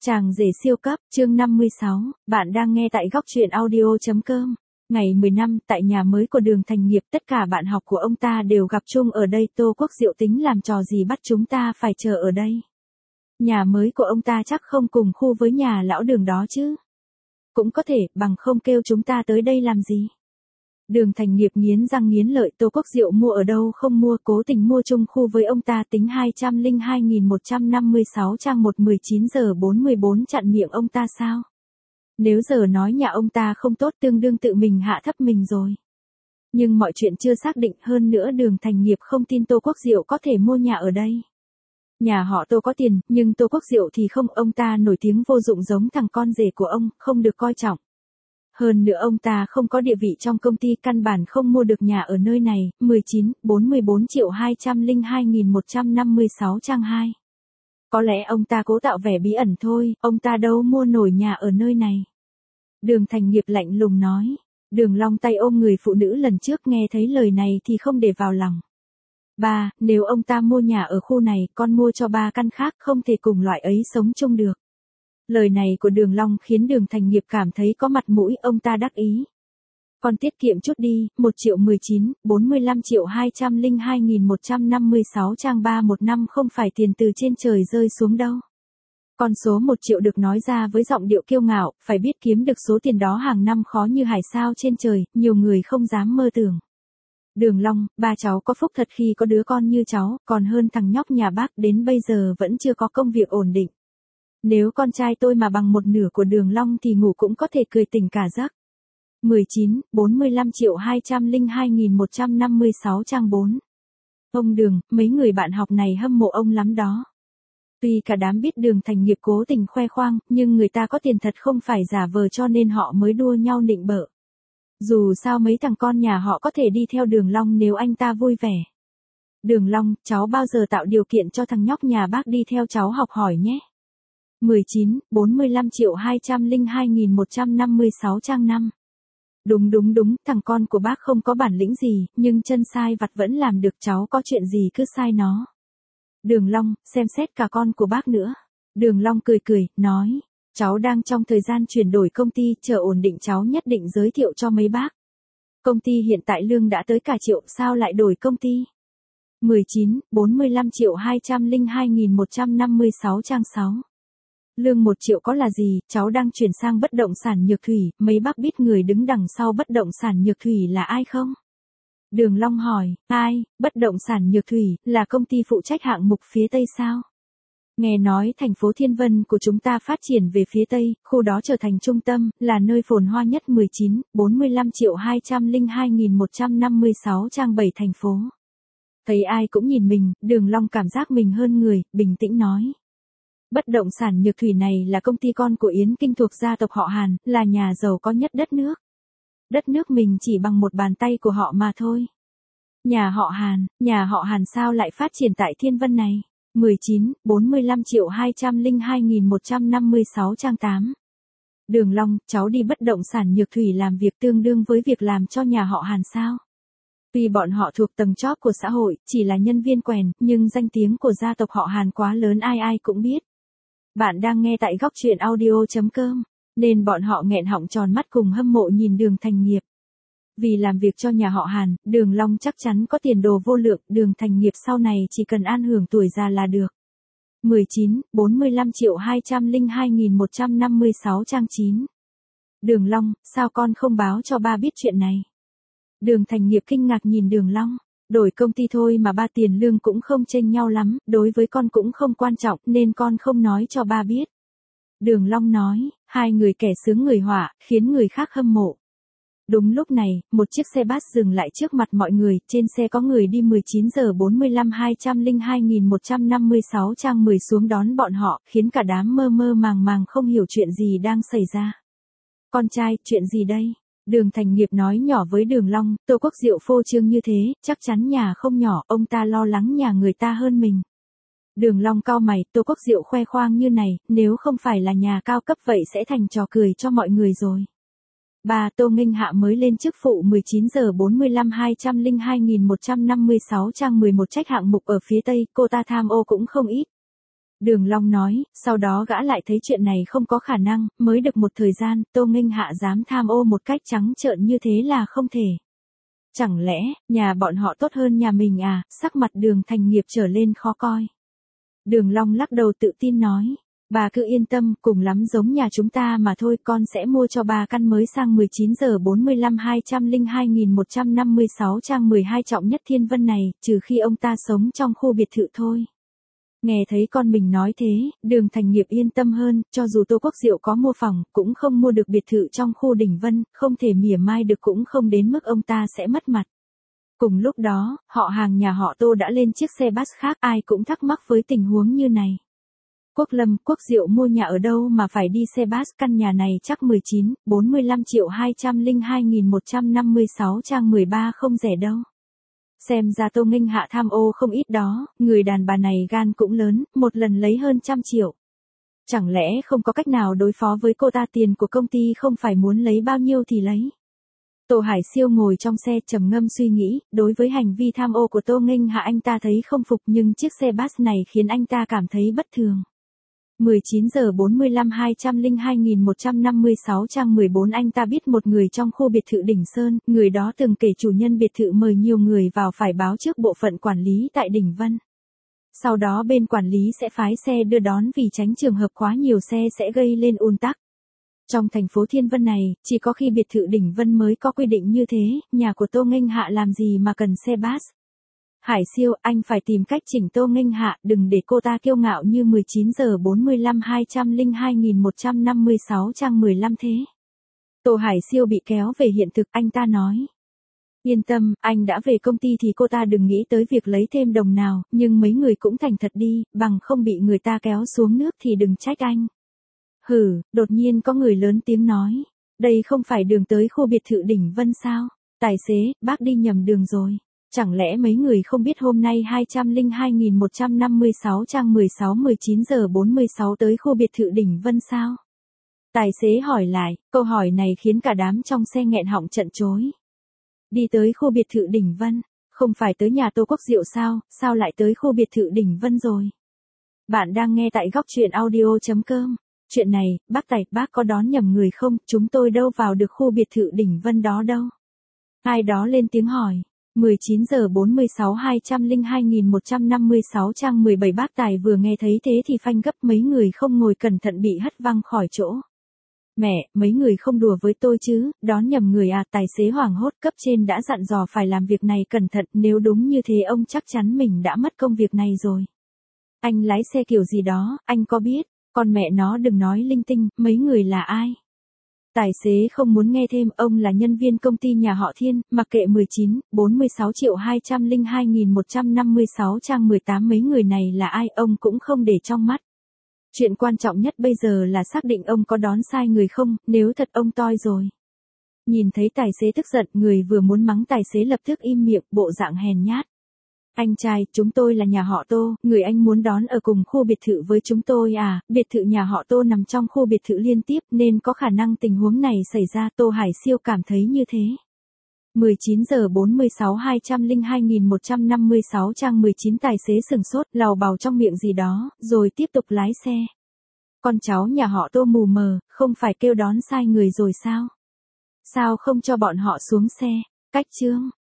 Chàng rể siêu cấp, chương 56, bạn đang nghe tại góc truyện audio.com. Ngày 10 năm, tại nhà mới của Đường Thành Nghiệp, tất cả bạn học của ông ta đều gặp chung ở đây. Tô Quốc Diệu tính làm trò gì bắt chúng ta phải chờ ở đây. Nhà mới của ông ta chắc không cùng khu với nhà lão Đường đó chứ. Cũng có thể, bằng không kêu chúng ta tới đây làm gì. Đường Thành Nghiệp nghiến răng nghiến lợi. Tô Quốc Diệu mua ở đâu không mua, cố tình mua chung khu với ông ta. Tính 202.156 trang 19 giờ 44 chặn miệng ông ta sao? Nếu giờ nói nhà ông ta không tốt, tương đương tự mình hạ thấp mình rồi. Nhưng mọi chuyện chưa xác định, hơn nữa Đường Thành Nghiệp không tin Tô Quốc Diệu có thể mua nhà ở đây. Nhà họ Tô có tiền, nhưng Tô Quốc Diệu thì không. Ông ta nổi tiếng vô dụng giống thằng con rể của ông, không được coi trọng. Hơn nữa ông ta không có địa vị trong công ty, căn bản không mua được nhà ở nơi này. 44.202.156 trang 2. Có lẽ ông ta cố tạo vẻ bí ẩn thôi, ông ta đâu mua nổi nhà ở nơi này. Đường Thành Nghiệp lạnh lùng nói. Đường Long tay ôm người phụ nữ lần trước, nghe thấy lời này thì không để vào lòng. Ba, nếu ông ta mua nhà ở khu này, con mua cho 3 căn khác, không thể cùng loại ấy sống chung được. Lời này của Đường Long khiến Đường Thành Nghiệp cảm thấy có mặt mũi, ông ta đắc ý. Con tiết kiệm chút đi, 1.019.45.202.156 trang 3 một năm không phải tiền từ trên trời rơi xuống đâu. Con số 1 triệu được nói ra với giọng điệu kiêu ngạo, phải biết kiếm được số tiền đó hàng năm khó như hải sao trên trời, nhiều người không dám mơ tưởng. Đường Long, ba cháu có phúc thật khi có đứa con như cháu, còn hơn thằng nhóc nhà bác đến bây giờ vẫn chưa có công việc ổn định. Nếu con trai tôi mà bằng 1/2 của Đường Long thì ngủ cũng có thể cười tỉnh cả giấc. 45.202.156 trang 4. Ông Đường, mấy người bạn học này hâm mộ ông lắm đó. Tuy cả đám biết Đường Thành Nghiệp cố tình khoe khoang, nhưng người ta có tiền thật không phải giả vờ, cho nên họ mới đua nhau nịnh bợ. Dù sao mấy thằng con nhà họ có thể đi theo Đường Long nếu anh ta vui vẻ. Đường Long, cháu bao giờ tạo điều kiện cho thằng nhóc nhà bác đi theo cháu học hỏi nhé. 45.202.156 trang 5. Đúng, thằng con của bác không có bản lĩnh gì, nhưng chân sai vặt vẫn làm được, cháu có chuyện gì cứ sai nó. Đường Long, xem xét cả con của bác nữa. Đường Long cười, nói, cháu đang trong thời gian chuyển đổi công ty, chờ ổn định cháu nhất định giới thiệu cho mấy bác. Công ty hiện tại lương đã tới cả triệu, sao lại đổi công ty? 45.202.156 trang 6. Lương 1 triệu có là gì, cháu đang chuyển sang bất động sản Nhược Thủy, mấy bác biết người đứng đằng sau bất động sản Nhược Thủy là ai không? Đường Long hỏi, ai, bất động sản Nhược Thủy, là công ty phụ trách hạng mục phía Tây sao? Nghe nói thành phố Thiên Vân của chúng ta phát triển về phía Tây, khu đó trở thành trung tâm, là nơi phồn hoa nhất. 45.202.156 trang 7 thành phố. Thấy ai cũng nhìn mình, Đường Long cảm giác mình hơn người, bình tĩnh nói. Bất động sản Nhược Thủy này là công ty con của Yến Kinh thuộc gia tộc họ Hàn, là nhà giàu có nhất đất nước. Đất nước mình chỉ bằng một bàn tay của họ mà thôi. Nhà họ Hàn sao lại phát triển tại Thiên Vân này? 45.202.156 trang 8. Đường Long, cháu đi bất động sản Nhược Thủy làm việc tương đương với việc làm cho nhà họ Hàn sao? Tuy bọn họ thuộc tầng chóp của xã hội, chỉ là nhân viên quèn, nhưng danh tiếng của gia tộc họ Hàn quá lớn, ai cũng biết. Bạn đang nghe tại góc truyện audio.com, nên bọn họ nghẹn họng tròn mắt cùng hâm mộ nhìn Đường Thành Nghiệp. Vì làm việc cho nhà họ Hàn, Đường Long chắc chắn có tiền đồ vô lượng, Đường Thành Nghiệp sau này chỉ cần an hưởng tuổi già là được. 45.202.156 trang 9. Đường Long, sao con không báo cho ba biết chuyện này? Đường Thành Nghiệp kinh ngạc nhìn Đường Long. Đổi công ty thôi mà ba, tiền lương cũng không chênh nhau lắm, đối với con cũng không quan trọng, nên con không nói cho ba biết. Đường Long nói, hai người kẻ sướng người họa, khiến người khác hâm mộ. Đúng lúc này, một chiếc xe bus dừng lại trước mặt mọi người, trên xe có người đi. 19 giờ 45 202.156 trang 10 xuống đón bọn họ, khiến cả đám mơ màng không hiểu chuyện gì đang xảy ra. Con trai, chuyện gì đây? Đường Thành Nghiệp nói nhỏ với Đường Long, Tô Quốc Diệu phô trương như thế, chắc chắn nhà không nhỏ, ông ta lo lắng nhà người ta hơn mình. Đường Long cau mày, Tô Quốc Diệu khoe khoang như này, nếu không phải là nhà cao cấp vậy sẽ thành trò cười cho mọi người rồi. Bà Tô Nghênh Hạ mới lên chức phụ. 19 giờ 45 202.156 trang 11 trách hạng mục ở phía Tây, cô ta tham ô cũng không ít. Đường Long nói, sau đó gã lại thấy chuyện này không có khả năng, mới được một thời gian, Tô Nghênh Hạ dám tham ô một cách trắng trợn như thế là không thể. Chẳng lẽ, nhà bọn họ tốt hơn nhà mình à, sắc mặt Đường Thành Nghiệp trở lên khó coi. Đường Long lắc đầu tự tin nói, bà cứ yên tâm, cùng lắm giống nhà chúng ta mà thôi, con sẽ mua cho bà căn mới sang 19 giờ 45 202.156 trang 12 Trọng Nhất Thiên Vân này, trừ khi ông ta sống trong khu biệt thự thôi. Nghe thấy con mình nói thế, Đường Thành Nghiệp yên tâm hơn, cho dù Tô Quốc Diệu có mua phòng, cũng không mua được biệt thự trong khu Đỉnh Vân, không thể mỉa mai được cũng không đến mức ông ta sẽ mất mặt. Cùng lúc đó, họ hàng nhà họ Tô đã lên chiếc xe bus khác, ai cũng thắc mắc với tình huống như này. Quốc Lâm, Quốc Diệu mua nhà ở đâu mà phải đi xe bus, căn nhà này chắc 45.202.156 trang 13 không rẻ đâu. Xem ra Tô Nghênh Hạ tham ô không ít đó, người đàn bà này gan cũng lớn, một lần lấy hơn 100 triệu. Chẳng lẽ không có cách nào đối phó với cô ta, tiền của công ty không phải muốn lấy bao nhiêu thì lấy. Tô Hải Siêu ngồi trong xe trầm ngâm suy nghĩ, đối với hành vi tham ô của Tô Nghênh Hạ anh ta thấy không phục nhưng chiếc xe bus này khiến anh ta cảm thấy bất thường. 19 giờ 45 202.156 trang 14 anh ta biết một người trong khu biệt thự Đỉnh Sơn, người đó từng kể chủ nhân biệt thự mời nhiều người vào phải báo trước bộ phận quản lý tại Đỉnh Vân. Sau đó bên quản lý sẽ phái xe đưa đón vì tránh trường hợp quá nhiều xe sẽ gây lên ùn tắc. Trong thành phố Thiên Vân này, chỉ có khi biệt thự Đỉnh Vân mới có quy định như thế, nhà của Tô Nghênh Hạ làm gì mà cần xe bus. Hải Siêu, anh phải tìm cách chỉnh Tô Nghênh Hạ, đừng để cô ta kiêu ngạo như 19 giờ 45 202.156 trang 15 thế. Tô Hải Siêu bị kéo về hiện thực, anh ta nói. Yên tâm, anh đã về công ty thì cô ta đừng nghĩ tới việc lấy thêm đồng nào, nhưng mấy người cũng thành thật đi, bằng không bị người ta kéo xuống nước thì đừng trách anh. Hừ, đột nhiên có người lớn tiếng nói. Đây không phải đường tới khu biệt thự Đỉnh Vân sao? Tài xế, bác đi nhầm đường rồi. Chẳng lẽ mấy người không biết hôm nay 202.156 trang 16-19 giờ 46 tới khu biệt thự Đỉnh Vân sao? Tài xế hỏi lại, câu hỏi này khiến cả đám trong xe nghẹn họng trợn trối. Đi tới khu biệt thự Đỉnh Vân, không phải tới nhà Tô Quốc Diệu sao lại tới khu biệt thự Đỉnh Vân rồi? Bạn đang nghe tại Góc Truyện Audio.com. Chuyện này, bác có đón nhầm người không, chúng tôi đâu vào được khu biệt thự Đỉnh Vân đó đâu. Ai đó lên tiếng hỏi. 19 giờ 46 202.156 trang 17 bác Tài vừa nghe thấy thế thì phanh gấp, mấy người không ngồi cẩn thận bị hất văng khỏi chỗ. Mẹ, mấy người không đùa với tôi chứ, đón nhầm người à, tài xế hoảng hốt, cấp trên đã dặn dò phải làm việc này cẩn thận, nếu đúng như thế ông chắc chắn mình đã mất công việc này rồi. Anh lái xe kiểu gì đó, anh có biết, con mẹ nó đừng nói linh tinh, mấy người là ai? Tài xế không muốn nghe thêm, ông là nhân viên công ty nhà họ Thiên, mặc kệ 46.202.156 trang 18 mấy người này là ai ông cũng không để trong mắt. Chuyện quan trọng nhất bây giờ là xác định ông có đón sai người không, nếu thật ông toi rồi. Nhìn thấy tài xế tức giận, người vừa muốn mắng tài xế lập tức im miệng, bộ dạng hèn nhát. Anh trai, chúng tôi là nhà họ Tô, người anh muốn đón ở cùng khu biệt thự với chúng tôi à, biệt thự nhà họ Tô nằm trong khu biệt thự liên tiếp nên có khả năng tình huống này xảy ra, Tô Hải Siêu cảm thấy như thế. 19 giờ 46 202.156 trang 19 tài xế sừng sốt, lào bào trong miệng gì đó, rồi tiếp tục lái xe. Con cháu nhà họ Tô mù mờ, không phải kêu đón sai người rồi sao? Sao không cho bọn họ xuống xe? Cách chương.